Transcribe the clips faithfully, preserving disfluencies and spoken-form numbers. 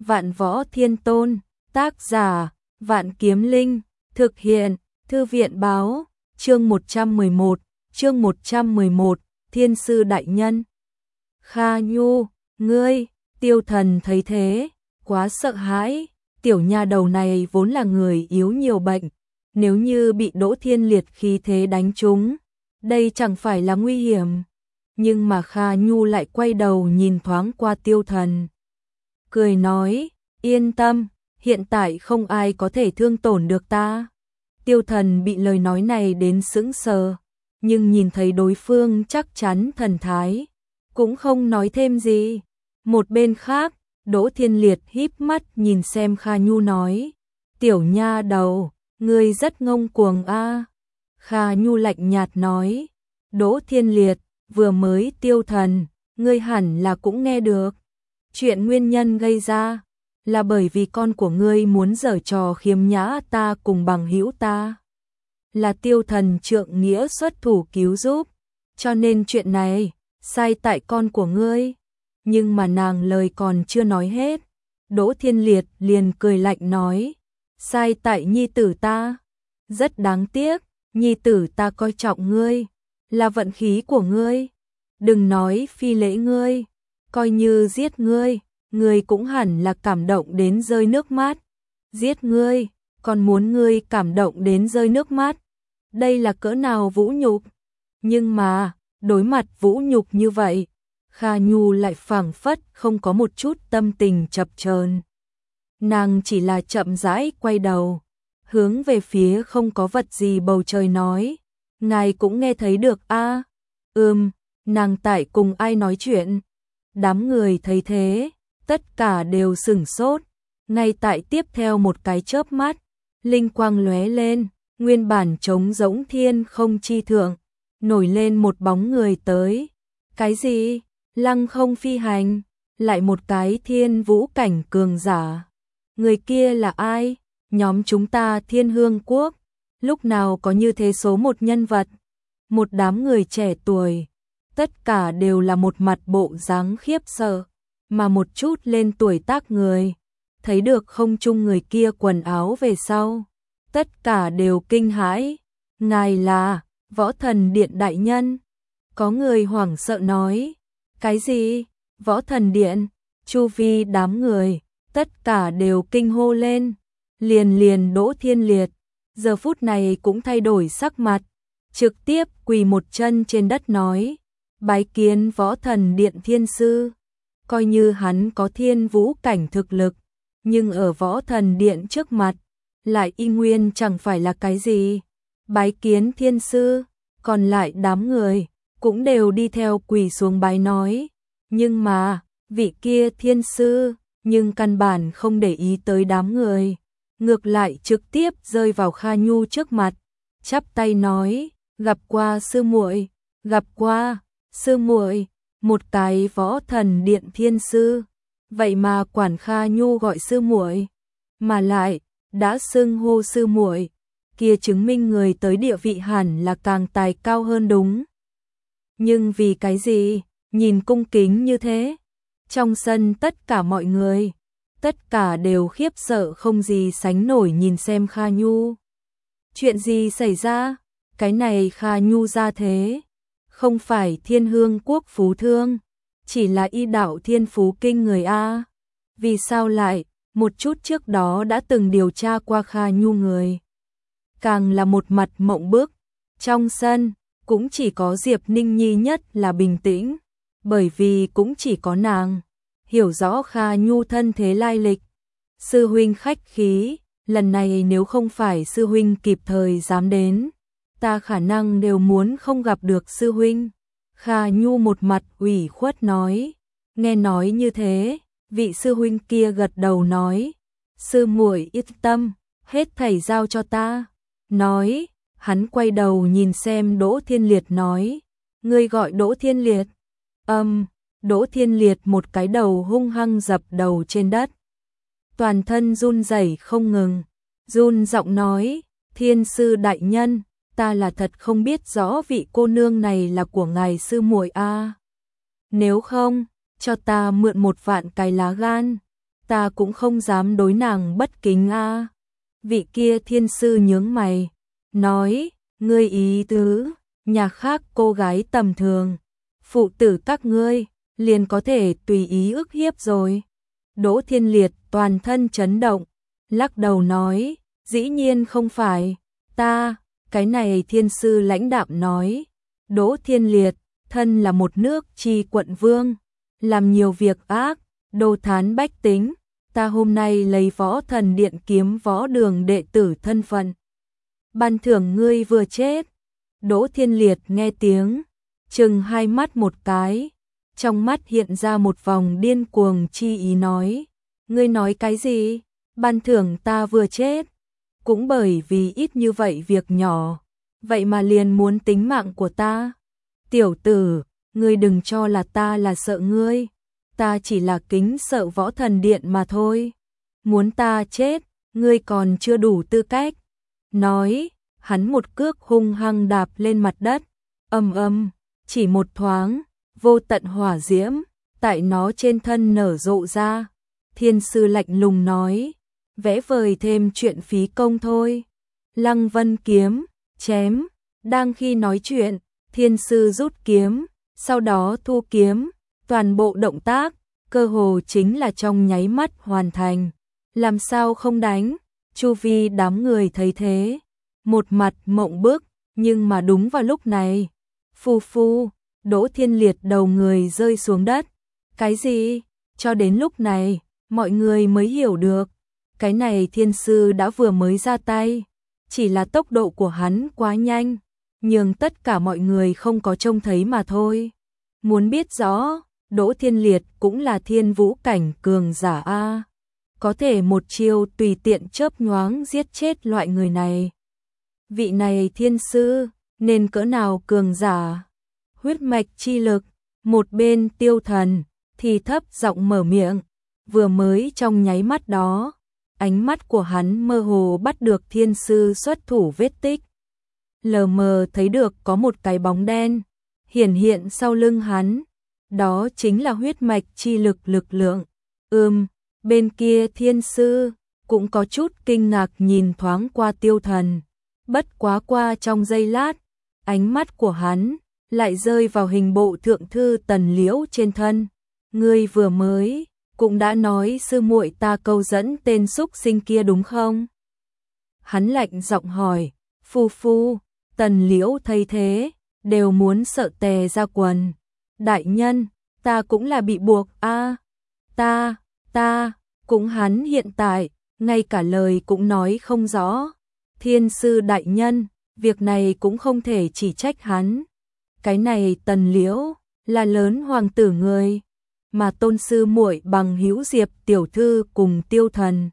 Vạn Võ Thiên Tôn, tác giả, Vạn Kiếm Linh, thực hiện, Thư viện báo, chương một trăm mười một, chương một trăm mười một, Thiên Sư Đại Nhân. Kha Nhu, ngươi, Tiêu Thần thấy thế, quá sợ hãi, tiểu nha đầu này vốn là người yếu nhiều bệnh, nếu như bị Đỗ Thiên Liệt khí thế đánh trúng, đây chẳng phải là nguy hiểm. Nhưng mà Kha Nhu lại quay đầu nhìn thoáng qua Tiêu Thần, cười nói, yên tâm, hiện tại không ai có thể thương tổn được ta. Tiêu Thần bị lời nói này đến sững sờ, nhưng nhìn thấy đối phương chắc chắn thần thái, cũng không nói thêm gì. Một bên khác, Đỗ Thiên Liệt híp mắt nhìn xem Kha Nhu nói, tiểu nha đầu, ngươi rất ngông cuồng a. Kha Nhu lạnh nhạt nói, Đỗ Thiên Liệt, vừa mới Tiêu Thần, ngươi hẳn là cũng nghe được. Chuyện nguyên nhân gây ra là bởi vì con của ngươi muốn giở trò khiếm nhã ta cùng bằng hữu ta. Là Tiêu Thần trượng nghĩa xuất thủ cứu giúp, cho nên chuyện này sai tại con của ngươi. Nhưng mà nàng lời còn chưa nói hết, Đỗ Thiên Liệt liền cười lạnh nói, sai tại nhi tử ta. Rất đáng tiếc, nhi tử ta coi trọng ngươi, là vận khí của ngươi. Đừng nói phi lễ ngươi, coi như giết ngươi, ngươi cũng hẳn là cảm động đến rơi nước mắt. Giết ngươi, còn muốn ngươi cảm động đến rơi nước mắt. Đây là cỡ nào vũ nhục. Nhưng mà, đối mặt vũ nhục như vậy, Kha Nhu lại phảng phất không có một chút tâm tình chập chờn. Nàng chỉ là chậm rãi quay đầu, hướng về phía không có vật gì bầu trời nói, ngài cũng nghe thấy được a? À? Ừm, nàng tại cùng ai nói chuyện? Đám người thấy thế, tất cả đều sửng sốt, ngay tại tiếp theo một cái chớp mắt, linh quang lóe lên, nguyên bản trống rỗng thiên không chi thượng, nổi lên một bóng người tới. Cái gì? Lăng không phi hành, lại một cái thiên vũ cảnh cường giả. Người kia là ai? Nhóm chúng ta Thiên Hương Quốc, lúc nào có như thế số một nhân vật? Một đám người trẻ tuổi, tất cả đều là một mặt bộ dáng khiếp sợ, mà một chút lên tuổi tác người, thấy được không trung người kia quần áo về sau, tất cả đều kinh hãi. Ngài là Võ Thần Điện đại nhân. Có người hoảng sợ nói, cái gì? Võ Thần Điện? Chu vi đám người, tất cả đều kinh hô lên. Liền liền Đỗ Thiên Liệt, giờ phút này cũng thay đổi sắc mặt, trực tiếp quỳ một chân trên đất nói, bái kiến Võ Thần Điện Thiên Sư. Coi như hắn có thiên vũ cảnh thực lực, nhưng ở Võ Thần Điện trước mặt, lại y nguyên chẳng phải là cái gì. Bái kiến Thiên Sư, còn lại đám người cũng đều đi theo quỳ xuống bái nói, nhưng mà, vị kia Thiên Sư, nhưng căn bản không để ý tới đám người, ngược lại trực tiếp rơi vào Kha Nhu trước mặt, chắp tay nói, gặp qua sư muội, gặp qua sư muội. Một cái Võ Thần Điện Thiên Sư, vậy mà quản Kha Nhu gọi sư muội, mà lại đã xưng hô sư muội, kia chứng minh người tới địa vị hẳn là càng tài cao hơn đúng. Nhưng vì cái gì, nhìn cung kính như thế? Trong sân tất cả mọi người, tất cả đều khiếp sợ không gì sánh nổi nhìn xem Kha Nhu. Chuyện gì xảy ra? Cái này Kha Nhu ra thế, không phải Thiên Hương Quốc phú thương, chỉ là y đạo thiên phú kinh người a. Vì sao lại, một chút trước đó đã từng điều tra qua Kha Nhu người, càng là một mặt mộng bức. Trong sân, cũng chỉ có Diệp Ninh Nhi nhất là bình tĩnh, bởi vì cũng chỉ có nàng hiểu rõ Kha Nhu thân thế lai lịch. Sư huynh khách khí, lần này nếu không phải sư huynh kịp thời dám đến, ta khả năng đều muốn không gặp được sư huynh. Kha Nhu một mặt ủy khuất nói. Nghe nói như thế, vị sư huynh kia gật đầu nói, sư muội yên tâm, hết thảy giao cho ta. Nói, hắn quay đầu nhìn xem Đỗ Thiên Liệt nói, ngươi gọi Đỗ Thiên Liệt? Âm, Đỗ Thiên Liệt một cái đầu hung hăng dập đầu trên đất, toàn thân run rẩy không ngừng, run giọng nói, Thiên Sư đại nhân, ta là thật không biết rõ vị cô nương này là của ngài sư muội a. Nếu không, cho ta mượn một vạn cái lá gan, ta cũng không dám đối nàng bất kính a. Vị kia thiên sư nhướng mày, nói, ngươi ý tứ, nhà khác cô gái tầm thường, phụ tử các ngươi, liền có thể tùy ý ức hiếp rồi. Đỗ Thiên Liệt toàn thân chấn động, lắc đầu nói, dĩ nhiên không phải, ta, cái này thiên sư lãnh đạm nói, Đỗ Thiên Liệt, thân là một nước chi quận vương, làm nhiều việc ác, đồ thán bách tính, ta hôm nay lấy Võ Thần Điện Kiếm Võ Đường đệ tử thân phận, ban thưởng ngươi vừa chết. Đỗ Thiên Liệt nghe tiếng, chừng hai mắt một cái, trong mắt hiện ra một vòng điên cuồng chi ý nói, ngươi nói cái gì? Ban thưởng ta vừa chết, cũng bởi vì ít như vậy việc nhỏ, vậy mà liền muốn tính mạng của ta. Tiểu tử, ngươi đừng cho là ta là sợ ngươi, ta chỉ là kính sợ Võ Thần Điện mà thôi. Muốn ta chết, ngươi còn chưa đủ tư cách. Nói, hắn một cước hung hăng đạp lên mặt đất, ầm ầm, chỉ một thoáng, vô tận hỏa diễm tại nó trên thân nở rộ ra. Thiên sư lạnh lùng nói, vẽ vời thêm chuyện phí công thôi. Lăng Vân kiếm, chém, đang khi nói chuyện, thiên sư rút kiếm, sau đó thu kiếm, toàn bộ động tác, cơ hồ chính là trong nháy mắt hoàn thành. Làm sao không đánh? Chu vi đám người thấy thế, một mặt mộng bức, nhưng mà đúng vào lúc này, phù phù, Đỗ Thiên Liệt đầu người rơi xuống đất. Cái gì? Cho đến lúc này, mọi người mới hiểu được, cái này thiên sư đã vừa mới ra tay, chỉ là tốc độ của hắn quá nhanh, nhưng tất cả mọi người không có trông thấy mà thôi. Muốn biết rõ, Đỗ Thiên Liệt cũng là thiên vũ cảnh cường giả a, có thể một chiêu tùy tiện chớp nhoáng giết chết loại người này. Vị này thiên sư, nên cỡ nào cường giả? Huyết mạch chi lực, một bên Tiêu Thần thì thấp giọng mở miệng, vừa mới trong nháy mắt đó, ánh mắt của hắn mơ hồ bắt được thiên sư xuất thủ vết tích. Lờ mờ thấy được có một cái bóng đen hiển hiện sau lưng hắn, đó chính là huyết mạch chi lực lực lượng. Ừm, bên kia thiên sư cũng có chút kinh ngạc nhìn thoáng qua Tiêu Thần, bất quá qua trong giây lát, ánh mắt của hắn lại rơi vào hình bộ thượng thư Tần Liễu trên thân. Ngươi vừa mới cũng đã nói sư muội ta câu dẫn tên xúc sinh kia đúng không? Hắn lạnh giọng hỏi. Phu phu, Tần Liễu thấy thế, đều muốn sợ tè ra quần. Đại nhân, ta cũng là bị buộc a, à, ta, ta, cũng hắn hiện tại, ngay cả lời cũng nói không rõ. Thiên sư đại nhân, việc này cũng không thể chỉ trách hắn. Cái này Tần Liễu là lớn hoàng tử người, mà tôn sư muội bằng hữu Diệp tiểu thư cùng Tiêu Thần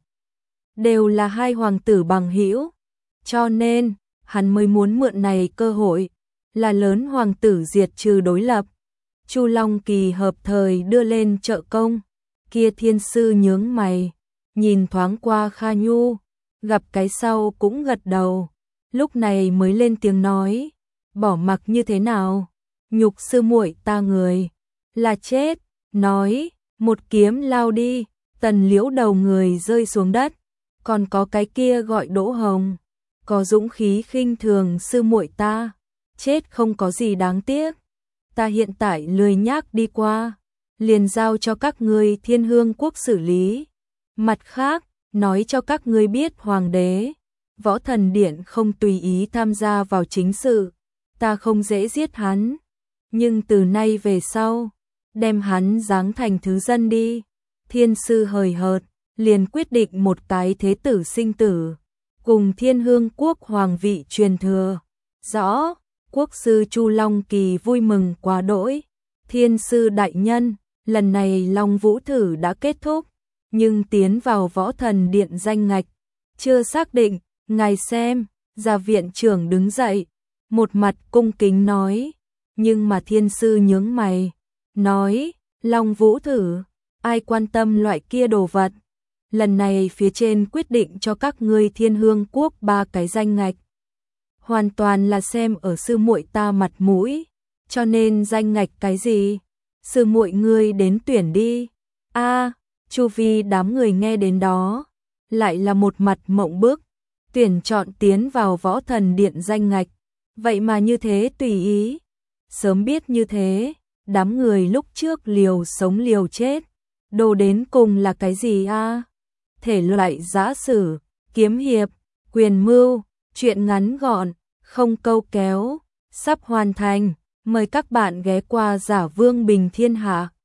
đều là hai hoàng tử bằng hữu, cho nên hắn mới muốn mượn này cơ hội, là lớn hoàng tử diệt trừ đối lập. Chu Long Kỳ hợp thời đưa lên trợ công. Kia thiên sư nhướng mày, nhìn thoáng qua Kha Nhu, gặp cái sau cũng gật đầu, lúc này mới lên tiếng nói, bỏ mặc như thế nào, nhục sư muội ta người là chết. Nói, một kiếm lao đi, Tần Liễu đầu người rơi xuống đất. Còn có cái kia gọi Đỗ Hồng, có dũng khí khinh thường sư muội ta, chết không có gì đáng tiếc. Ta hiện tại lười nhác đi qua, liền giao cho các ngươi Thiên Hương quốc xử lý. Mặt khác, nói cho các ngươi biết hoàng đế, Võ Thần Điện không tùy ý tham gia vào chính sự, ta không dễ giết hắn, nhưng từ nay về sau, đem hắn giáng thành thứ dân đi. Thiên sư hời hợt, liền quyết định một cái thế tử sinh tử, cùng Thiên Hương quốc hoàng vị truyền thừa. Rõ, quốc sư Chu Long Kỳ vui mừng quá đỗi. Thiên sư đại nhân, lần này Long Vũ thử đã kết thúc, nhưng tiến vào Võ Thần Điện danh ngạch chưa xác định, ngài xem. Gia viện trưởng đứng dậy, một mặt cung kính nói, nhưng mà thiên sư nhướng mày, nói, Long Vũ thử, ai quan tâm loại kia đồ vật. Lần này phía trên quyết định cho các ngươi Thiên Hương quốc ba cái danh ngạch, hoàn toàn là xem ở sư muội ta mặt mũi, cho nên danh ngạch cái gì, sư muội ngươi đến tuyển đi. A, Chu vi đám người nghe đến đó, lại là một mặt mộng bức, tuyển chọn tiến vào Võ Thần Điện danh ngạch, vậy mà như thế tùy ý. Sớm biết như thế, đám người lúc trước liều sống liều chết, đồ đến cùng là cái gì a? Thể loại giã sử, kiếm hiệp, quyền mưu, truyện ngắn gọn, không câu kéo, sắp hoàn thành, mời các bạn ghé qua Giả Vương Bình Thiên Hạ.